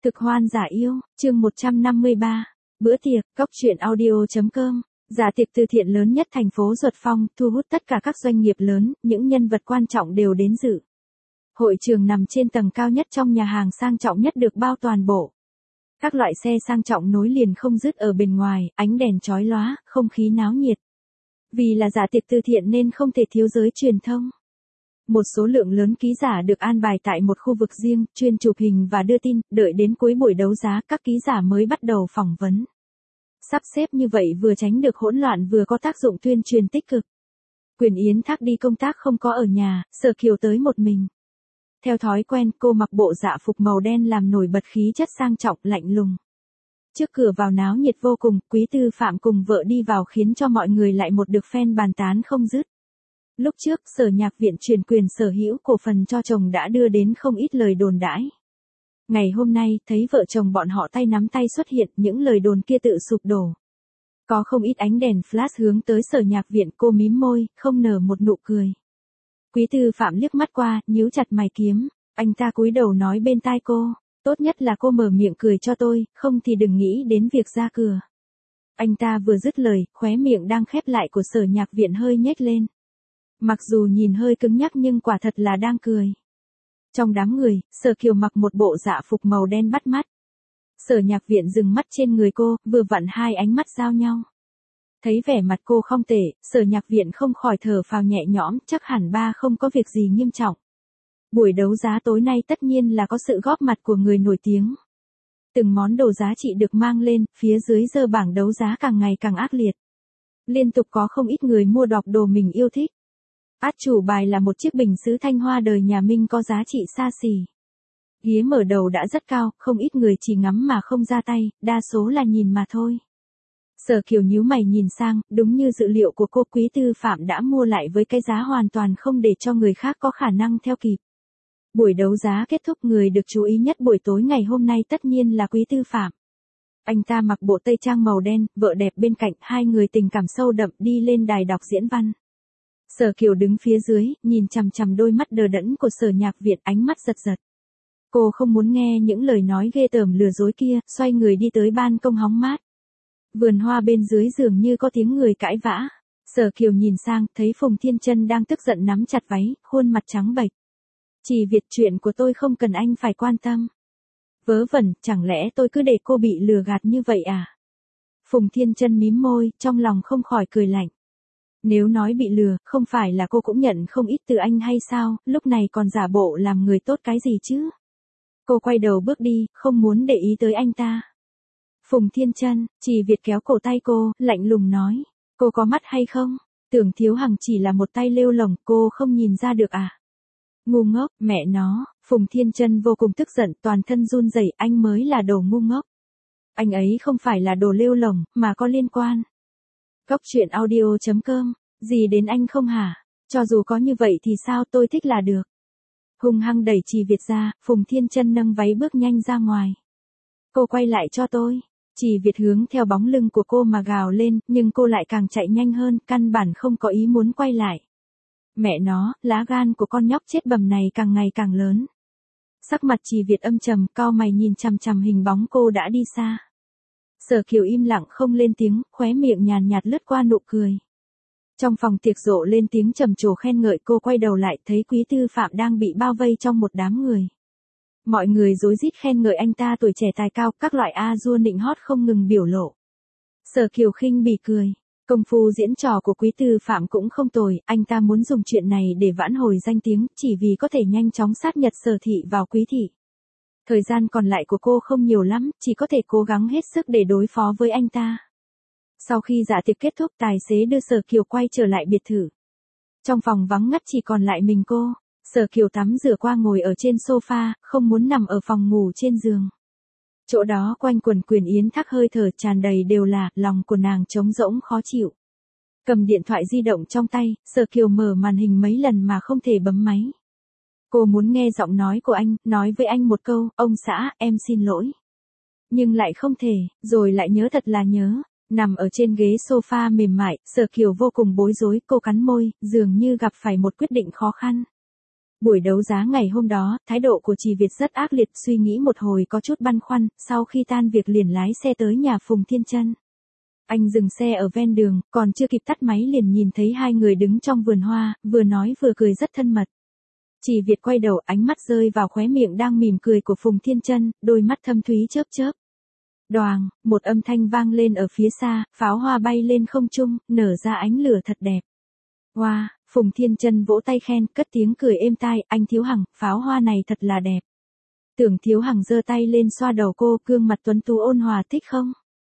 Cực hoan giả yêu, chương 153. Bữa tiệc, cóc truyện audio.com. Dạ tiệc từ thiện lớn nhất thành phố Duật Phong, thu hút tất cả các doanh nghiệp lớn, những nhân vật quan trọng đều đến dự. Hội trường nằm trên tầng cao nhất trong nhà hàng sang trọng nhất được bao toàn bộ. Các loại xe sang trọng nối liền không dứt ở bên ngoài, ánh đèn chói lóa, không khí náo nhiệt. Vì là dạ tiệc từ thiện nên không thể thiếu giới truyền thông. Một số lượng lớn ký giả được an bài tại một khu vực riêng, chuyên chụp hình và đưa tin, đợi đến cuối buổi đấu giá các ký giả mới bắt đầu phỏng vấn. Sắp xếp như vậy vừa tránh được hỗn loạn vừa có tác dụng tuyên truyền tích cực. Quyền Yến Thác đi công tác không có ở nhà, Sở Kiều tới một mình. Theo thói quen cô mặc bộ dạ phục màu đen làm nổi bật khí chất sang trọng lạnh lùng. Trước cửa vào náo nhiệt vô cùng, Quý Tư Phạm cùng vợ đi vào khiến cho mọi người lại một được phen bàn tán không dứt. Lúc trước, Sở Nhạc Viện chuyển quyền sở hữu cổ phần cho chồng đã đưa đến không ít lời đồn đãi. Ngày hôm nay, thấy vợ chồng bọn họ tay nắm tay xuất hiện, những lời đồn kia tự sụp đổ. Có không ít ánh đèn flash hướng tới Sở Nhạc Viện, cô mím môi, không nở một nụ cười. Quý Tư Phạm liếc mắt qua, nhíu chặt mày kiếm, anh ta cúi đầu nói bên tai cô, tốt nhất là cô mở miệng cười cho tôi, không thì đừng nghĩ đến việc ra cửa. Anh ta vừa dứt lời, khóe miệng đang khép lại của Sở Nhạc Viện hơi nhếch lên. Mặc dù nhìn hơi cứng nhắc nhưng quả thật là đang cười. Trong đám người, Sở Kiều mặc một bộ dạ phục màu đen bắt mắt. Sở Nhạc Viện dừng mắt trên người cô, vừa vặn hai ánh mắt giao nhau. Thấy vẻ mặt cô không tệ, Sở Nhạc Viện không khỏi thở phào nhẹ nhõm, chắc hẳn ba không có việc gì nghiêm trọng. Buổi đấu giá tối nay tất nhiên là có sự góp mặt của người nổi tiếng. Từng món đồ giá trị được mang lên, phía dưới giờ bảng đấu giá càng ngày càng ác liệt. Liên tục có không ít người mua đọc đồ mình yêu thích. Át chủ bài là một chiếc bình sứ Thanh Hoa đời nhà Minh có giá trị xa xỉ. Ghế mở đầu đã rất cao, không ít người chỉ ngắm mà không ra tay, đa số là nhìn mà thôi. Sở Kiều nhíu mày nhìn sang, đúng như dự liệu của cô, Quý Tư Phạm đã mua lại với cái giá hoàn toàn không để cho người khác có khả năng theo kịp. Buổi đấu giá kết thúc, người được chú ý nhất buổi tối ngày hôm nay tất nhiên là Quý Tư Phạm. Anh ta mặc bộ tây trang màu đen, vợ đẹp bên cạnh, hai người tình cảm sâu đậm đi lên đài đọc diễn văn. Sở Kiều đứng phía dưới, nhìn chằm chằm đôi mắt đờ đẫn của Sở Nhạc Viện, ánh mắt giật giật. Cô không muốn nghe những lời nói ghê tởm lừa dối kia, xoay người đi tới ban công hóng mát. Vườn hoa bên dưới dường như có tiếng người cãi vã. Sở Kiều nhìn sang, thấy Phùng Thiên Chân đang tức giận nắm chặt váy, khuôn mặt trắng bệch. Chỉ việc chuyện của tôi không cần anh phải quan tâm. Vớ vẩn, chẳng lẽ tôi cứ để cô bị lừa gạt như vậy à? Phùng Thiên Chân mím môi, trong lòng không khỏi cười lạnh. Nếu nói bị lừa, không phải là cô cũng nhận không ít từ anh hay sao, lúc này còn giả bộ làm người tốt cái gì chứ? Cô quay đầu bước đi, không muốn để ý tới anh ta. Phùng Thiên Chân, Chỉ Việt kéo cổ tay cô, lạnh lùng nói, cô có mắt hay không? Tưởng Thiếu Hằng chỉ là một tay lêu lổng, cô không nhìn ra được à? Ngu ngốc, mẹ nó, Phùng Thiên Chân vô cùng tức giận, toàn thân run rẩy, anh mới là đồ ngu ngốc. Anh ấy không phải là đồ lêu lổng, mà có liên quan. Cóc truyện audio.com, gì đến anh không hả? Cho dù có như vậy thì sao, tôi thích là được. Hung hăng đẩy Chỉ Việt ra, Phùng Thiên Chân nâng váy bước nhanh ra ngoài. Cô quay lại cho tôi. Chỉ Việt hướng theo bóng lưng của cô mà gào lên, nhưng cô lại càng chạy nhanh hơn, căn bản không có ý muốn quay lại. Mẹ nó, lá gan của con nhóc chết bầm này càng ngày càng lớn. Sắc mặt Chỉ Việt âm trầm, cau mày nhìn chằm chằm hình bóng cô đã đi xa. Sở Kiều im lặng không lên tiếng, khóe miệng nhàn nhạt lướt qua nụ cười. Trong phòng tiệc rộ lên tiếng trầm trồ khen ngợi, cô quay đầu lại thấy Quý Tư Phạm đang bị bao vây trong một đám người. Mọi người rối rít khen ngợi anh ta tuổi trẻ tài cao, các loại a-dua nịnh hót không ngừng biểu lộ. Sở Kiều khinh bỉ cười. Công phu diễn trò của Quý Tư Phạm cũng không tồi, anh ta muốn dùng chuyện này để vãn hồi danh tiếng, chỉ vì có thể nhanh chóng sát nhập Sở thị vào Quý thị. Thời gian còn lại của cô không nhiều lắm, chỉ có thể cố gắng hết sức để đối phó với anh ta. Sau khi dạ tiệc kết thúc, tài xế đưa Sở Kiều quay trở lại biệt thự. Trong phòng vắng ngắt chỉ còn lại mình cô. Sở Kiều tắm rửa qua ngồi ở trên sofa, không muốn nằm ở phòng ngủ trên giường. Chỗ đó quanh quẩn Quyền Yến Thác, hơi thở tràn đầy đều là, lòng của nàng trống rỗng khó chịu. Cầm điện thoại di động trong tay, Sở Kiều mở màn hình mấy lần mà không thể bấm máy. Cô muốn nghe giọng nói của anh, nói với anh một câu, ông xã, em xin lỗi. Nhưng lại không thể, rồi lại nhớ thật là nhớ. Nằm ở trên ghế sofa mềm mại, Sở Kiều vô cùng bối rối, cô cắn môi, dường như gặp phải một quyết định khó khăn. Buổi đấu giá ngày hôm đó, thái độ của Trì Việt rất ác liệt, suy nghĩ một hồi có chút băn khoăn, sau khi tan việc liền lái xe tới nhà Phùng Thiên Chân. Anh dừng xe ở ven đường, còn chưa kịp tắt máy liền nhìn thấy hai người đứng trong vườn hoa, vừa nói vừa cười rất thân mật. Trì Việt quay đầu, ánh mắt rơi vào khóe miệng đang mỉm cười của Phùng Thiên Chân, đôi mắt thâm thúy chớp chớp. Đoàng, một âm thanh vang lên ở phía xa, pháo hoa bay lên không trung, nở ra ánh lửa thật đẹp. Wow, Phùng Thiên Chân vỗ tay khen, cất tiếng cười êm tai, anh Thiếu Hằng, pháo hoa này thật là đẹp. Tưởng Thiếu Hằng giơ tay lên xoa đầu cô, gương mặt tuấn tú ôn hòa, thích không?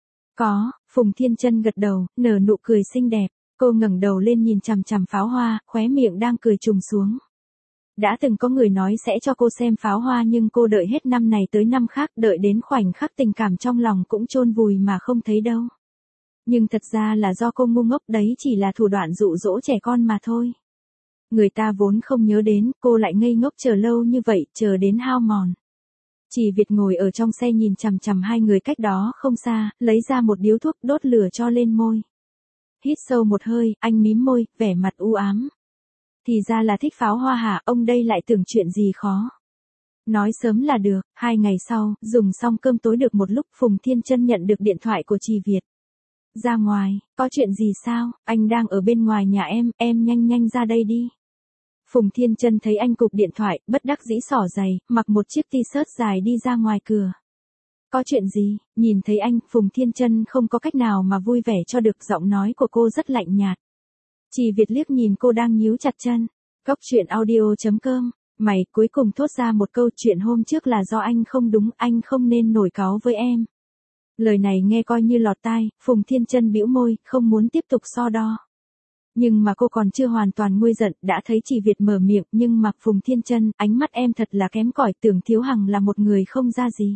Có, Phùng Thiên Chân gật đầu, nở nụ cười xinh đẹp, cô ngẩng đầu lên nhìn chằm chằm pháo hoa, khóe miệng đang cười trùng xuống. Đã từng có người nói sẽ cho cô xem pháo hoa nhưng cô đợi hết năm này tới năm khác, đợi đến khoảnh khắc tình cảm trong lòng cũng chôn vùi mà không thấy đâu. Nhưng thật ra là do cô ngu ngốc, đấy chỉ là thủ đoạn dụ dỗ trẻ con mà thôi. Người ta vốn không nhớ đến, cô lại ngây ngốc chờ lâu như vậy, chờ đến hao mòn. Trì Việt ngồi ở trong xe nhìn chằm chằm hai người cách đó không xa, lấy ra một điếu thuốc đốt lửa cho lên môi. Hít sâu một hơi, anh mím môi, vẻ mặt u ám. Thì ra là thích pháo hoa hả, ông đây lại tưởng chuyện gì khó. Nói sớm là được. 2 ngày sau, dùng xong cơm tối được một lúc, Phùng Thiên Chân nhận được điện thoại của Trì Việt. Ra ngoài, có chuyện gì sao, anh đang ở bên ngoài nhà em nhanh ra đây đi. Phùng Thiên Chân thấy anh cụp điện thoại, bất đắc dĩ xỏ giày, mặc một chiếc t-shirt dài đi ra ngoài cửa. Có chuyện gì, nhìn thấy anh, Phùng Thiên Chân không có cách nào mà vui vẻ cho được, giọng nói của cô rất lạnh nhạt. Trì Việt liếc nhìn cô đang nhíu chặt chân. Cóc truyện audio.com, mày cuối cùng thốt ra một câu, chuyện hôm trước là do anh không đúng, anh không nên nổi cáu với em. Lời này nghe coi như lọt tai, Phùng Thiên Chân bĩu môi, không muốn tiếp tục so đo. Nhưng mà cô còn chưa hoàn toàn nguôi giận, đã thấy Trì Việt mở miệng, nhưng mà Phùng Thiên Chân, ánh mắt em thật là kém cỏi, tưởng Thiếu Hằng là một người không ra gì.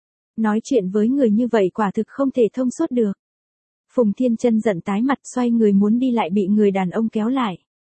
Nói chuyện với người như vậy quả thực không thể thông suốt được. Phùng Thiên Chân giận tái mặt, xoay người muốn đi lại bị người đàn ông kéo lại.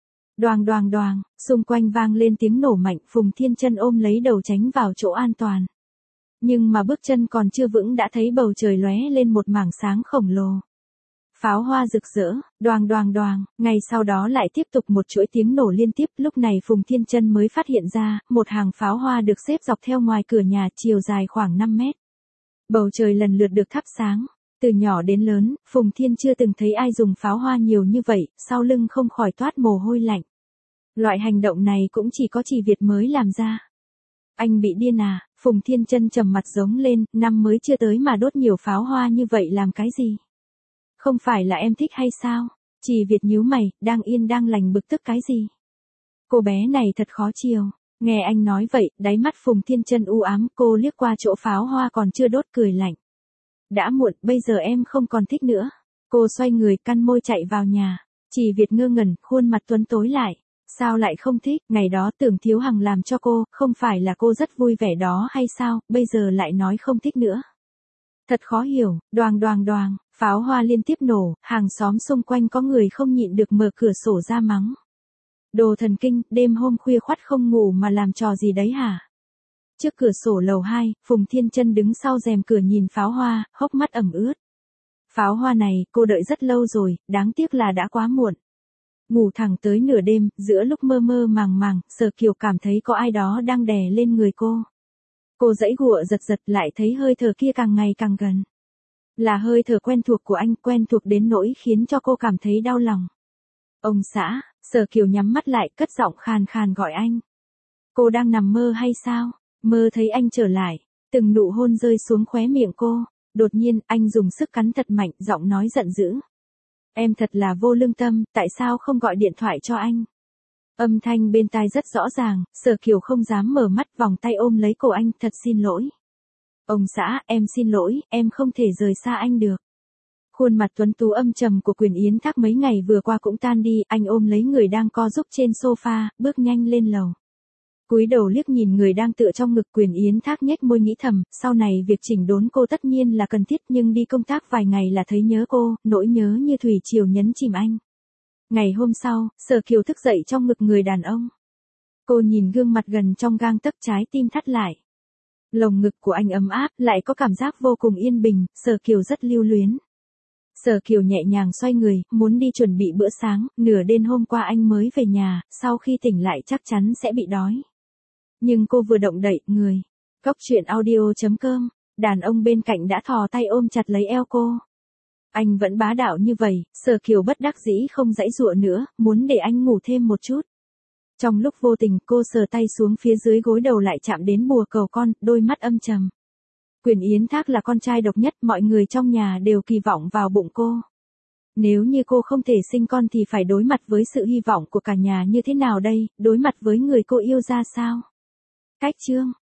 Đoàng, xung quanh vang lên tiếng nổ mạnh, Phùng Thiên Chân ôm lấy đầu tránh vào chỗ an toàn. Nhưng mà bước chân còn chưa vững đã thấy bầu trời lóe lên một mảng sáng khổng lồ. Pháo hoa rực rỡ, đoàng, ngay sau đó lại tiếp tục một chuỗi tiếng nổ liên tiếp, lúc này Phùng Thiên Chân mới phát hiện ra, một hàng pháo hoa được xếp dọc theo ngoài cửa nhà, chiều dài khoảng 5 mét. Bầu trời lần lượt được thắp sáng. Từ nhỏ đến lớn, Phùng Thiên chưa từng thấy ai dùng pháo hoa nhiều như vậy, sau lưng không khỏi toát mồ hôi lạnh. Loại hành động này cũng chỉ có Trì Việt mới làm ra. Anh bị điên à, Phùng Thiên Chân trầm mặt giống lên, năm mới chưa tới mà đốt nhiều pháo hoa như vậy làm cái gì? Không phải là em thích hay sao? Trì Việt nhíu mày, đang yên đang lành bực tức cái gì? Cô bé này thật khó chiều. Nghe anh nói vậy, đáy mắt Phùng Thiên Chân u ám, cô liếc qua chỗ pháo hoa còn chưa đốt cười lạnh. Đã muộn, bây giờ em không còn thích nữa. Cô xoay người, căn môi chạy vào nhà. Trì Việt ngơ ngẩn, khuôn mặt tuấn tối lại. Sao lại không thích, ngày đó tưởng Thiếu Hằng làm cho cô, không phải là cô rất vui vẻ đó hay sao, bây giờ lại nói không thích nữa. Thật khó hiểu, đoàng, pháo hoa liên tiếp nổ, hàng xóm xung quanh có người không nhịn được mở cửa sổ ra mắng. Đồ thần kinh, đêm hôm khuya khoắt không ngủ mà làm trò gì đấy hả? Trước cửa sổ lầu 2, Phùng Thiên Chân đứng sau rèm cửa nhìn pháo hoa, hốc mắt ẩm ướt. Pháo hoa này, cô đợi rất lâu rồi, đáng tiếc là đã quá muộn. Ngủ thẳng tới nửa đêm, giữa lúc mơ màng, Sở Kiều cảm thấy có ai đó đang đè lên người cô. Cô giãy giụa giật lại thấy hơi thở kia càng ngày càng gần. Là hơi thở quen thuộc của anh, quen thuộc đến nỗi khiến cho cô cảm thấy đau lòng. Ông xã, Sở Kiều nhắm mắt lại, cất giọng khàn gọi anh. Cô đang nằm mơ hay sao? Mơ thấy anh trở lại, từng nụ hôn rơi xuống khóe miệng cô, đột nhiên anh dùng sức cắn thật mạnh, giọng nói giận dữ. Em thật là vô lương tâm, tại sao không gọi điện thoại cho anh? Âm thanh bên tai rất rõ ràng, Sở Kiều không dám mở mắt, vòng tay ôm lấy cổ anh, thật xin lỗi. Ông xã, em xin lỗi, em không thể rời xa anh được. Khuôn mặt tuấn tú âm trầm của Quyền Yến Thác mấy ngày vừa qua cũng tan đi, anh ôm lấy người đang co giúp trên sofa, bước nhanh lên lầu. Cúi đầu liếc nhìn người đang tựa trong ngực, Quyền Yến Thác nhếch môi nghĩ thầm, sau này việc chỉnh đốn cô tất nhiên là cần thiết, nhưng đi công tác vài ngày là thấy nhớ cô, nỗi nhớ như thủy triều nhấn chìm anh. Ngày hôm sau, Sở Kiều thức dậy trong ngực người đàn ông. Cô nhìn gương mặt gần trong gang tấc, trái tim thắt lại. Lồng ngực của anh ấm áp, lại có cảm giác vô cùng yên bình, Sở Kiều rất lưu luyến. Sở Kiều nhẹ nhàng xoay người, muốn đi chuẩn bị bữa sáng, nửa đêm hôm qua anh mới về nhà, sau khi tỉnh lại chắc chắn sẽ bị đói. Nhưng cô vừa động đậy, người. Cóc truyện audio.com, đàn ông bên cạnh đã thò tay ôm chặt lấy eo cô. Anh vẫn bá đạo như vậy, Sở Kiều bất đắc dĩ không giãy giụa nữa, muốn để anh ngủ thêm một chút. Trong lúc vô tình cô sờ tay xuống phía dưới gối đầu lại chạm đến bùa cầu con, đôi mắt âm trầm. Quyền Yến Thác là con trai độc nhất, mọi người trong nhà đều kỳ vọng vào bụng cô. Nếu như cô không thể sinh con thì phải đối mặt với sự hy vọng của cả nhà như thế nào đây, đối mặt với người cô yêu ra sao? Cách chương